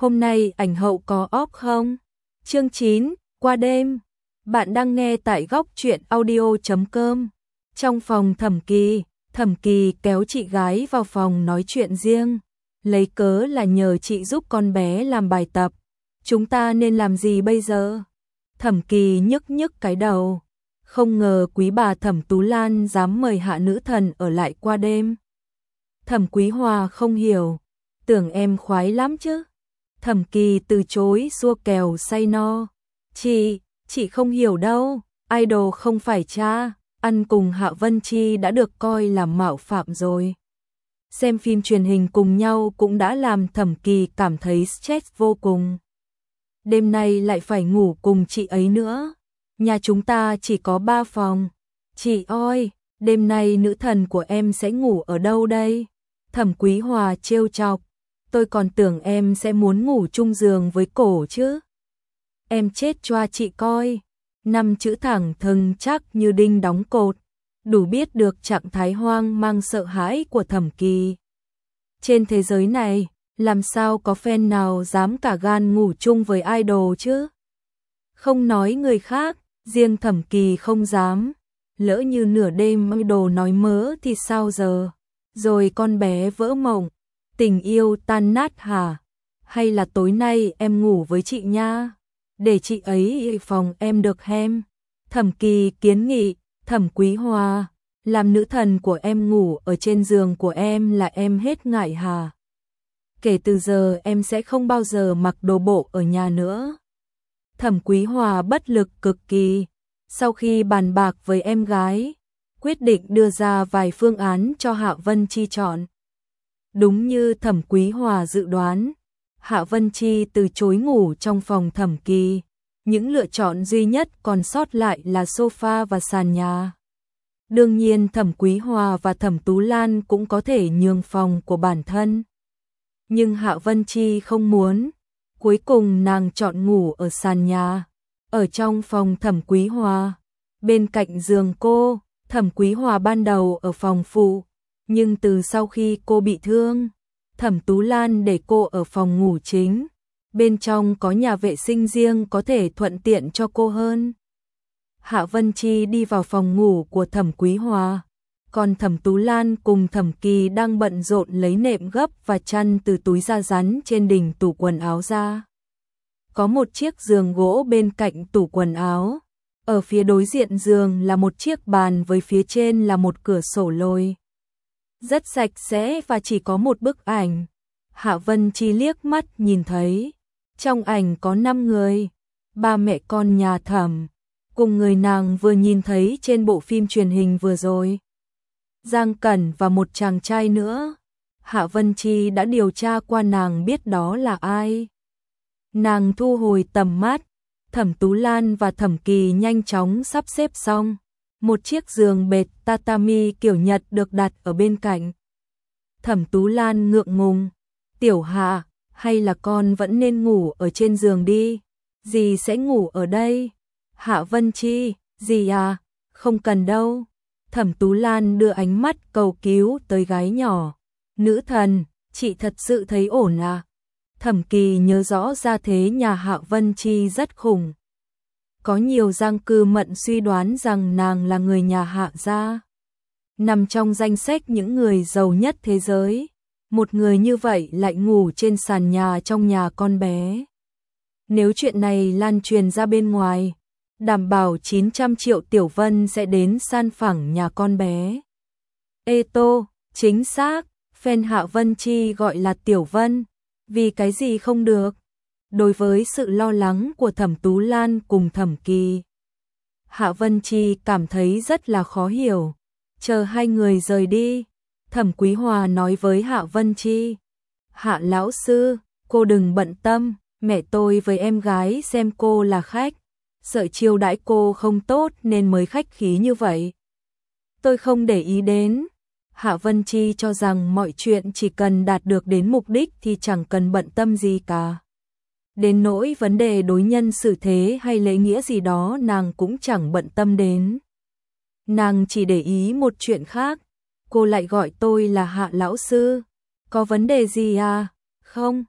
hôm nay ảnh hậu có off không? Chương 9, qua đêm. Bạn đang nghe tại góc truyện audio.com. Trong phòng Thẩm Kỳ kéo chị gái vào phòng nói chuyện riêng, lấy cớ là nhờ chị giúp con bé làm bài tập. Chúng ta nên làm gì bây giờ? Thẩm Kỳ nhức cái đầu, không ngờ quý bà Thẩm Tú Lan dám mời hạ nữ thần ở lại qua đêm. Thẩm Quý Hòa không hiểu, tưởng em khoái lắm chứ. Thẩm Kỳ từ chối xua kèo say no. Chị không hiểu đâu, idol không phải cha, ăn cùng Hạ Vân Chi đã được coi là mạo phạm rồi. Xem phim truyền hình cùng nhau cũng đã làm Thẩm Kỳ cảm thấy stress vô cùng. Đêm nay lại phải ngủ cùng chị ấy nữa. Nhà chúng ta chỉ có 3 phòng. Chị ơi, đêm nay nữ thần của em sẽ ngủ ở đâu đây? Thẩm Quý Hòa trêu chọc. Tôi còn tưởng em sẽ muốn ngủ chung giường với cổ chứ. Em chết cho chị coi. 5 chữ thẳng thừng chắc như đinh đóng cột, đủ biết được trạng thái hoang mang sợ hãi của Thẩm Kỳ. Trên thế giới này, làm sao có fan nào dám cả gan ngủ chung với idol chứ? Không nói người khác, riêng Thẩm Kỳ không dám. Lỡ như nửa đêm idol nói mớ thì sao giờ? Rồi con bé vỡ mộng, tình yêu tan nát hả? Hay là tối nay em ngủ với chị nha? Để chị ấy phòng em được hem. Thẩm Kỳ kiến nghị. Thẩm Quý Hòa, làm nữ thần của em ngủ ở trên giường của em là em hết ngại hả? Kể từ giờ em sẽ không bao giờ mặc đồ bộ ở nhà nữa. Thẩm Quý Hòa bất lực cực kỳ. Sau khi bàn bạc với em gái, quyết định đưa ra vài phương án cho Hạ Vân Chi chọn. Đúng như Thẩm Quý Hòa dự đoán, Hạ Vân Chi từ chối ngủ trong phòng Thẩm Kỳ. Những lựa chọn duy nhất còn sót lại là sofa và sàn nhà. Đương nhiên Thẩm Quý Hòa và Thẩm Tú Lan cũng có thể nhường phòng của bản thân. Nhưng Hạ Vân Chi không muốn. Cuối cùng nàng chọn ngủ ở sàn nhà, ở trong phòng Thẩm Quý Hòa. Bên cạnh giường cô, Thẩm Quý Hòa ban đầu ở phòng phụ. Nhưng từ sau khi cô bị thương, Thẩm Tú Lan để cô ở phòng ngủ chính. Bên trong có nhà vệ sinh riêng có thể thuận tiện cho cô hơn. Hạ Vân Chi đi vào phòng ngủ của Thẩm Quý Hòa. Còn Thẩm Tú Lan cùng Thẩm Kỳ đang bận rộn lấy nệm gấp và chăn từ túi da rắn trên đỉnh tủ quần áo ra. Có một chiếc giường gỗ bên cạnh tủ quần áo. Ở phía đối diện giường là một chiếc bàn với phía trên là một cửa sổ lồi. Rất sạch sẽ và chỉ có một bức ảnh. Hạ Vân Chi liếc mắt nhìn thấy. Trong ảnh có 5 người, 3 mẹ con nhà Thẩm, cùng người nàng vừa nhìn thấy trên bộ phim truyền hình vừa rồi. Giang Cẩn và một chàng trai nữa. Hạ Vân Chi đã điều tra qua nàng biết đó là ai. Nàng thu hồi tầm mắt. Thẩm Tú Lan và Thẩm Kỳ nhanh chóng sắp xếp xong. Một chiếc giường bệt tatami kiểu Nhật được đặt ở bên cạnh. Thẩm Tú Lan ngượng ngùng. Tiểu Hạ, hay là con vẫn nên ngủ ở trên giường đi. Dì sẽ ngủ ở đây. Hạ Vân Chi, dì à, không cần đâu. Thẩm Tú Lan đưa ánh mắt cầu cứu tới gái nhỏ. Nữ thần, chị thật sự thấy ổn à? Thẩm Kỳ nhớ rõ gia thế nhà Hạ Vân Chi rất khủng. Có nhiều giang cư mận suy đoán rằng nàng là người nhà Hạ gia, nằm trong danh sách những người giàu nhất thế giới. Một người như vậy lại ngủ trên sàn nhà trong nhà con bé. Nếu chuyện này lan truyền ra bên ngoài, đảm bảo 900 triệu Tiểu Vân sẽ đến san phẳng nhà con bé. Ê tô, chính xác, fan Hạ Vân Chi gọi là Tiểu Vân, vì cái gì không được? Đối với sự lo lắng của Thẩm Tú Lan cùng Thẩm Kỳ, Hạ Vân Chi cảm thấy rất là khó hiểu. Chờ hai người rời đi, Thẩm Quý Hòa nói với Hạ Vân Chi. Hạ lão sư, cô đừng bận tâm, mẹ tôi với em gái xem cô là khách. Sợ chiêu đãi cô không tốt nên mới khách khí như vậy. Tôi không để ý đến. Hạ Vân Chi cho rằng mọi chuyện chỉ cần đạt được đến mục đích thì chẳng cần bận tâm gì cả. Đến nỗi vấn đề đối nhân xử thế hay lễ nghĩa gì đó nàng cũng chẳng bận tâm đến. Nàng chỉ để ý một chuyện khác. Cô lại gọi tôi là Hạ lão sư. Có vấn đề gì à? Không.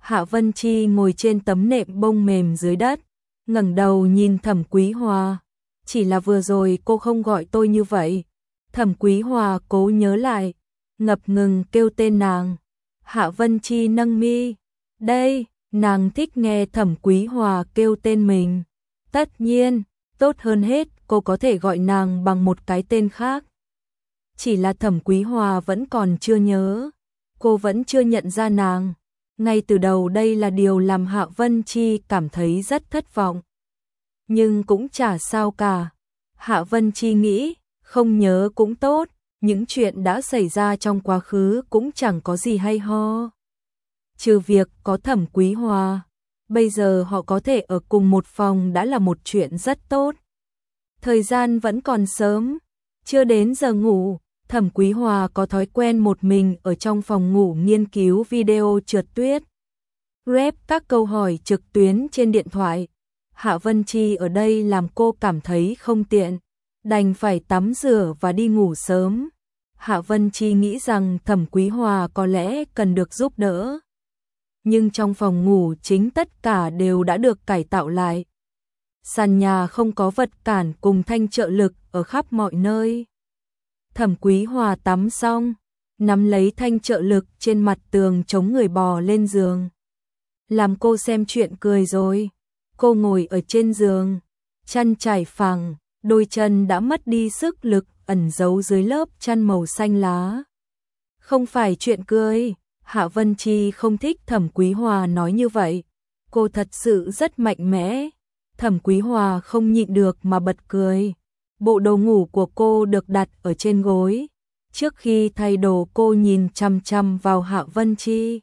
Hạ Vân Chi ngồi trên tấm nệm bông mềm dưới đất, ngẩng đầu nhìn Thẩm Quý Hòa. Chỉ là vừa rồi cô không gọi tôi như vậy. Thẩm Quý Hòa cố nhớ lại, ngập ngừng kêu tên nàng. Hạ Vân Chi nâng mi. Đây, nàng thích nghe Thẩm Quý Hòa kêu tên mình. Tất nhiên, tốt hơn hết cô có thể gọi nàng bằng một cái tên khác. Chỉ là Thẩm Quý Hòa vẫn còn chưa nhớ. Cô vẫn chưa nhận ra nàng. Ngay từ đầu đây là điều làm Hạ Vân Chi cảm thấy rất thất vọng. Nhưng cũng chả sao cả. Hạ Vân Chi nghĩ, không nhớ cũng tốt, những chuyện đã xảy ra trong quá khứ cũng chẳng có gì hay ho. Trừ việc có Thẩm Quý Hòa, bây giờ họ có thể ở cùng một phòng đã là một chuyện rất tốt. Thời gian vẫn còn sớm, chưa đến giờ ngủ, Thẩm Quý Hòa có thói quen một mình ở trong phòng ngủ nghiên cứu video trượt tuyết. Rep các câu hỏi trực tuyến trên điện thoại. Hạ Vân Chi ở đây làm cô cảm thấy không tiện, đành phải tắm rửa và đi ngủ sớm. Hạ Vân Chi nghĩ rằng Thẩm Quý Hòa có lẽ cần được giúp đỡ. Nhưng trong phòng ngủ chính tất cả đều đã được cải tạo lại. Sàn nhà không có vật cản cùng thanh trợ lực ở khắp mọi nơi. Thẩm Quý Hòa tắm xong, nắm lấy thanh trợ lực trên mặt tường chống người bò lên giường. Làm cô xem chuyện cười rồi. Cô ngồi ở trên giường, chăn trải phẳng, đôi chân đã mất đi sức lực ẩn giấu dưới lớp chăn màu xanh lá. Không phải chuyện cười, Hạ Vân Chi không thích Thẩm Quý Hòa nói như vậy. Cô thật sự rất mạnh mẽ. Thẩm Quý Hòa không nhịn được mà bật cười. Bộ đồ ngủ của cô được đặt ở trên gối. Trước khi thay đồ cô nhìn chằm chằm vào Hạ Vân Chi.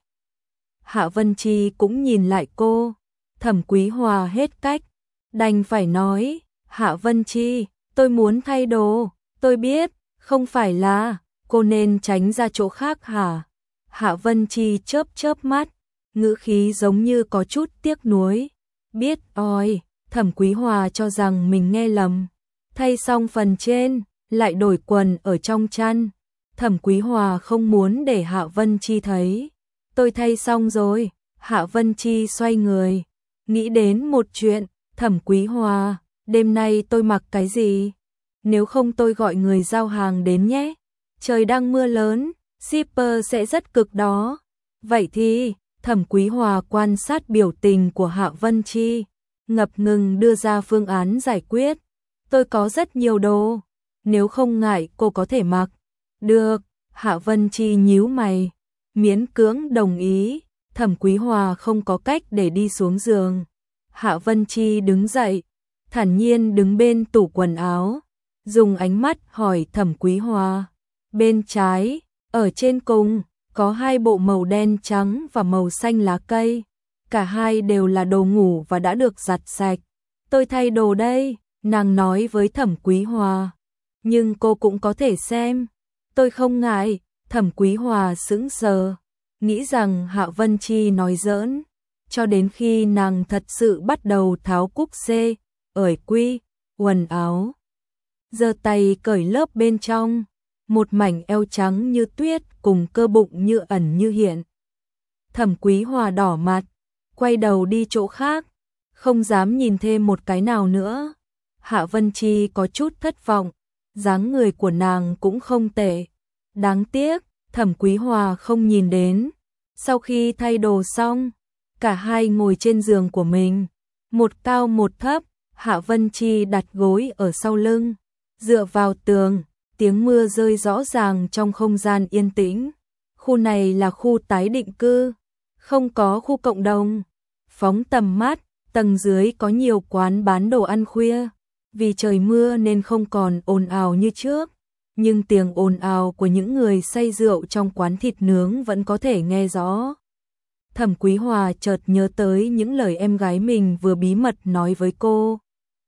Hạ Vân Chi cũng nhìn lại cô. Thẩm Quý Hòa hết cách, đành phải nói, Hạ Vân Chi, tôi muốn thay đồ, tôi biết, không phải là, cô nên tránh ra chỗ khác hả? Hạ Vân Chi chớp chớp mắt, ngữ khí giống như có chút tiếc nuối. Biết oi, Thẩm Quý Hòa cho rằng mình nghe lầm. Thay xong phần trên, lại đổi quần ở trong chăn. Thẩm Quý Hòa không muốn để Hạ Vân Chi thấy. Tôi thay xong rồi, Hạ Vân Chi xoay người. Nghĩ đến một chuyện, Thẩm Quý Hòa, đêm nay tôi mặc cái gì? Nếu không tôi gọi người giao hàng đến nhé. Trời đang mưa lớn, shipper sẽ rất cực đó. Vậy thì, Thẩm Quý Hòa quan sát biểu tình của Hạ Vân Chi, ngập ngừng đưa ra phương án giải quyết. Tôi có rất nhiều đồ, nếu không ngại cô có thể mặc. Được, Hạ Vân Chi nhíu mày, miễn cưỡng đồng ý. Thẩm Quý Hòa không có cách để đi xuống giường. Hạ Vân Chi đứng dậy, thản nhiên đứng bên tủ quần áo, dùng ánh mắt hỏi Thẩm Quý Hòa. Bên trái, ở trên cùng, có hai bộ màu đen trắng và màu xanh lá cây. Cả hai đều là đồ ngủ và đã được giặt sạch. Tôi thay đồ đây, nàng nói với Thẩm Quý Hòa. Nhưng cô cũng có thể xem. Tôi không ngại. Thẩm Quý Hòa sững sờ, nghĩ rằng Hạ Vân Chi nói giỡn, cho đến khi nàng thật sự bắt đầu tháo cúc xê, ởi quy, quần áo. Giơ tay cởi lớp bên trong, một mảnh eo trắng như tuyết cùng cơ bụng như ẩn như hiện. Thẩm Quý Hòa đỏ mặt, quay đầu đi chỗ khác, không dám nhìn thêm một cái nào nữa. Hạ Vân Chi có chút thất vọng, dáng người của nàng cũng không tệ. Đáng tiếc, Thẩm Quý Hòa không nhìn đến. Sau khi thay đồ xong, cả hai ngồi trên giường của mình, một cao một thấp. Hạ Vân Chi đặt gối ở sau lưng, dựa vào tường, tiếng mưa rơi rõ ràng trong không gian yên tĩnh. Khu này là khu tái định cư, không có khu cộng đồng. Phóng tầm mắt, tầng dưới có nhiều quán bán đồ ăn khuya. Vì trời mưa nên không còn ồn ào như trước, nhưng tiếng ồn ào của những người say rượu trong quán thịt nướng vẫn có thể nghe rõ. Thẩm Quý Hòa chợt nhớ tới những lời em gái mình vừa bí mật nói với cô.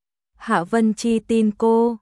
Hạ Vân Chi tin cô.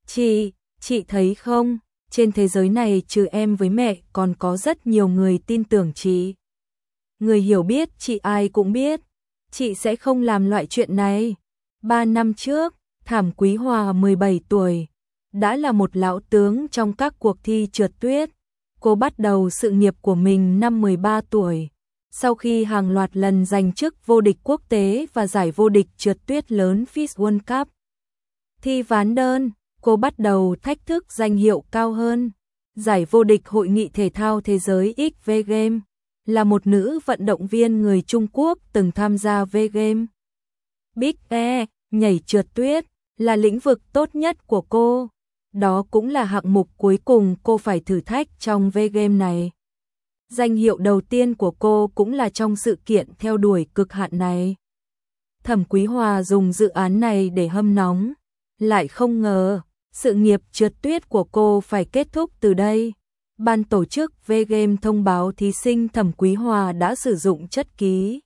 Chị thấy không, trên thế giới này trừ em với mẹ còn có rất nhiều người tin tưởng chị. Người hiểu biết chị ai cũng biết, chị sẽ không làm loại chuyện này. 3 năm trước, Thẩm Quý Hòa 17 tuổi, đã là một lão tướng trong các cuộc thi trượt tuyết. Cô bắt đầu sự nghiệp của mình năm 13 tuổi. Sau khi hàng loạt lần giành chức vô địch quốc tế và giải vô địch trượt tuyết lớn FIS World Cup, thi ván đơn, cô bắt đầu thách thức danh hiệu cao hơn. Giải vô địch Hội nghị thể thao thế giới XV Games, là một nữ vận động viên người Trung Quốc từng tham gia V Games. Big E, nhảy trượt tuyết, là lĩnh vực tốt nhất của cô. Đó cũng là hạng mục cuối cùng cô phải thử thách trong V Games này. Danh hiệu đầu tiên của cô cũng là trong sự kiện theo đuổi cực hạn này. Thẩm Quý Hòa dùng dự án này để hâm nóng, lại không ngờ sự nghiệp trượt tuyết của cô phải kết thúc từ đây. Ban tổ chức V Games thông báo thí sinh Thẩm Quý Hòa đã sử dụng chất ký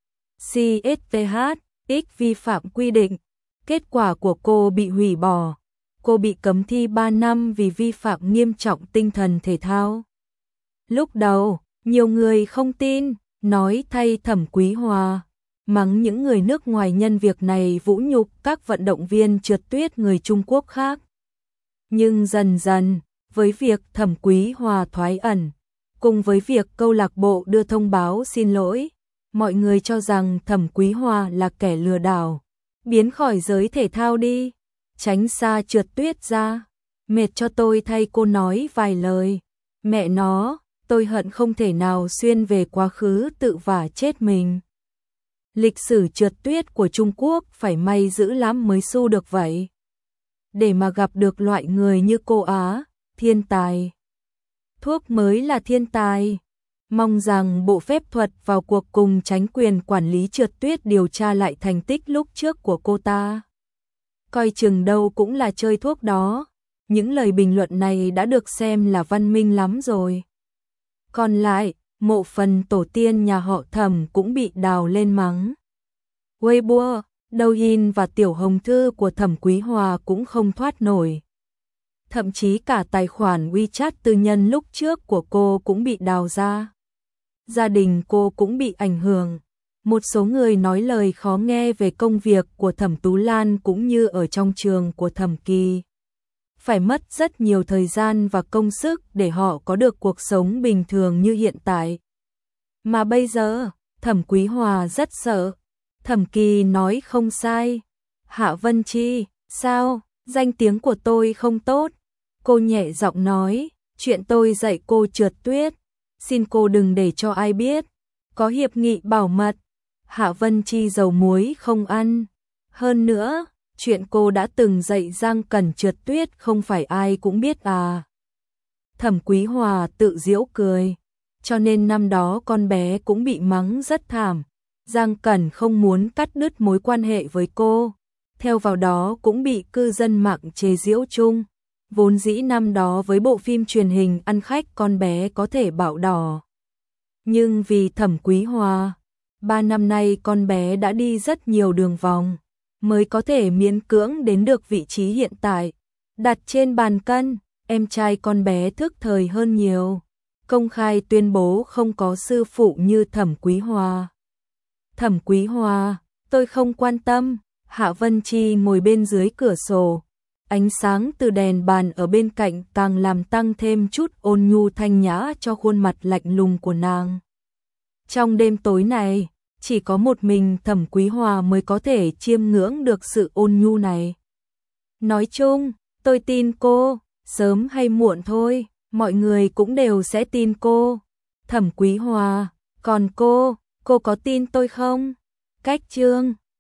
CSTH vi phạm quy định. Kết quả của cô bị hủy bỏ. Cô bị cấm thi 3 năm vì vi phạm nghiêm trọng tinh thần thể thao. Lúc đầu, nhiều người không tin, nói thay Thẩm Quý Hòa, mắng những người nước ngoài nhân việc này vũ nhục các vận động viên trượt tuyết người Trung Quốc khác. Nhưng dần dần, với việc Thẩm Quý Hòa thoái ẩn, cùng với việc câu lạc bộ đưa thông báo xin lỗi, mọi người cho rằng Thẩm Quý Hòa là kẻ lừa đảo. Biến khỏi giới thể thao đi, tránh xa trượt tuyết ra. Mệt cho tôi thay cô nói vài lời. Mẹ nó, tôi hận không thể nào xuyên về quá khứ tự vả chết mình. Lịch sử trượt tuyết của Trung Quốc phải may dữ lắm mới xu được vậy. Để mà gặp được loại người như cô Á, thiên tài. Thuốc mới là thiên tài. Mong rằng Bộ Phép thuật vào cuộc cùng tránh quyền quản lý trượt tuyết điều tra lại thành tích lúc trước của cô ta. Coi chừng đâu cũng là chơi thuốc đó. Những lời bình luận này đã được xem là văn minh lắm rồi. Còn lại, mộ phần tổ tiên nhà họ Thẩm cũng bị đào lên mắng. Weibo, Douyin và tiểu hồng thư của Thẩm Quý Hòa cũng không thoát nổi. Thậm chí cả tài khoản WeChat tư nhân lúc trước của cô cũng bị đào ra. Gia đình cô cũng bị ảnh hưởng. Một số người nói lời khó nghe về công việc của Thẩm Tú Lan cũng như ở trong trường của Thẩm Kỳ. Phải mất rất nhiều thời gian và công sức để họ có được cuộc sống bình thường như hiện tại. Mà bây giờ, Thẩm Quý Hòa rất sợ. Thẩm Kỳ nói không sai. Hạ Vân Chi, sao, danh tiếng của tôi không tốt? Cô nhẹ giọng nói, chuyện tôi dạy cô trượt tuyết. Xin cô đừng để cho ai biết. Có hiệp nghị bảo mật. Hạ Vân Chi dầu muối không ăn. Hơn nữa, chuyện cô đã từng dạy Giang Cẩn trượt tuyết không phải ai cũng biết à. Thẩm Quý Hòa tự giễu cười. Cho nên năm đó con bé cũng bị mắng rất thảm. Giang Cẩn không muốn cắt đứt mối quan hệ với cô. Theo vào đó cũng bị cư dân mạng chế giễu chung. Vốn dĩ năm đó với bộ phim truyền hình ăn khách con bé có thể bạo đỏ. Nhưng vì Thẩm Quý Hòa, 3 năm nay con bé đã đi rất nhiều đường vòng, mới có thể miễn cưỡng đến được vị trí hiện tại. Đặt trên bàn cân, em trai con bé thức thời hơn nhiều. Công khai tuyên bố không có sư phụ như Thẩm Quý Hòa. Thẩm Quý Hòa, tôi không quan tâm. Hạ Vân Chi ngồi bên dưới cửa sổ. Ánh sáng từ đèn bàn ở bên cạnh càng làm tăng thêm chút ôn nhu thanh nhã cho khuôn mặt lạnh lùng của nàng. Trong đêm tối này, chỉ có một mình Thẩm Quý Hòa mới có thể chiêm ngưỡng được sự ôn nhu này. Nói chung, tôi tin cô, sớm hay muộn thôi, mọi người cũng đều sẽ tin cô. Thẩm Quý Hòa, còn cô có tin tôi không? Cách chương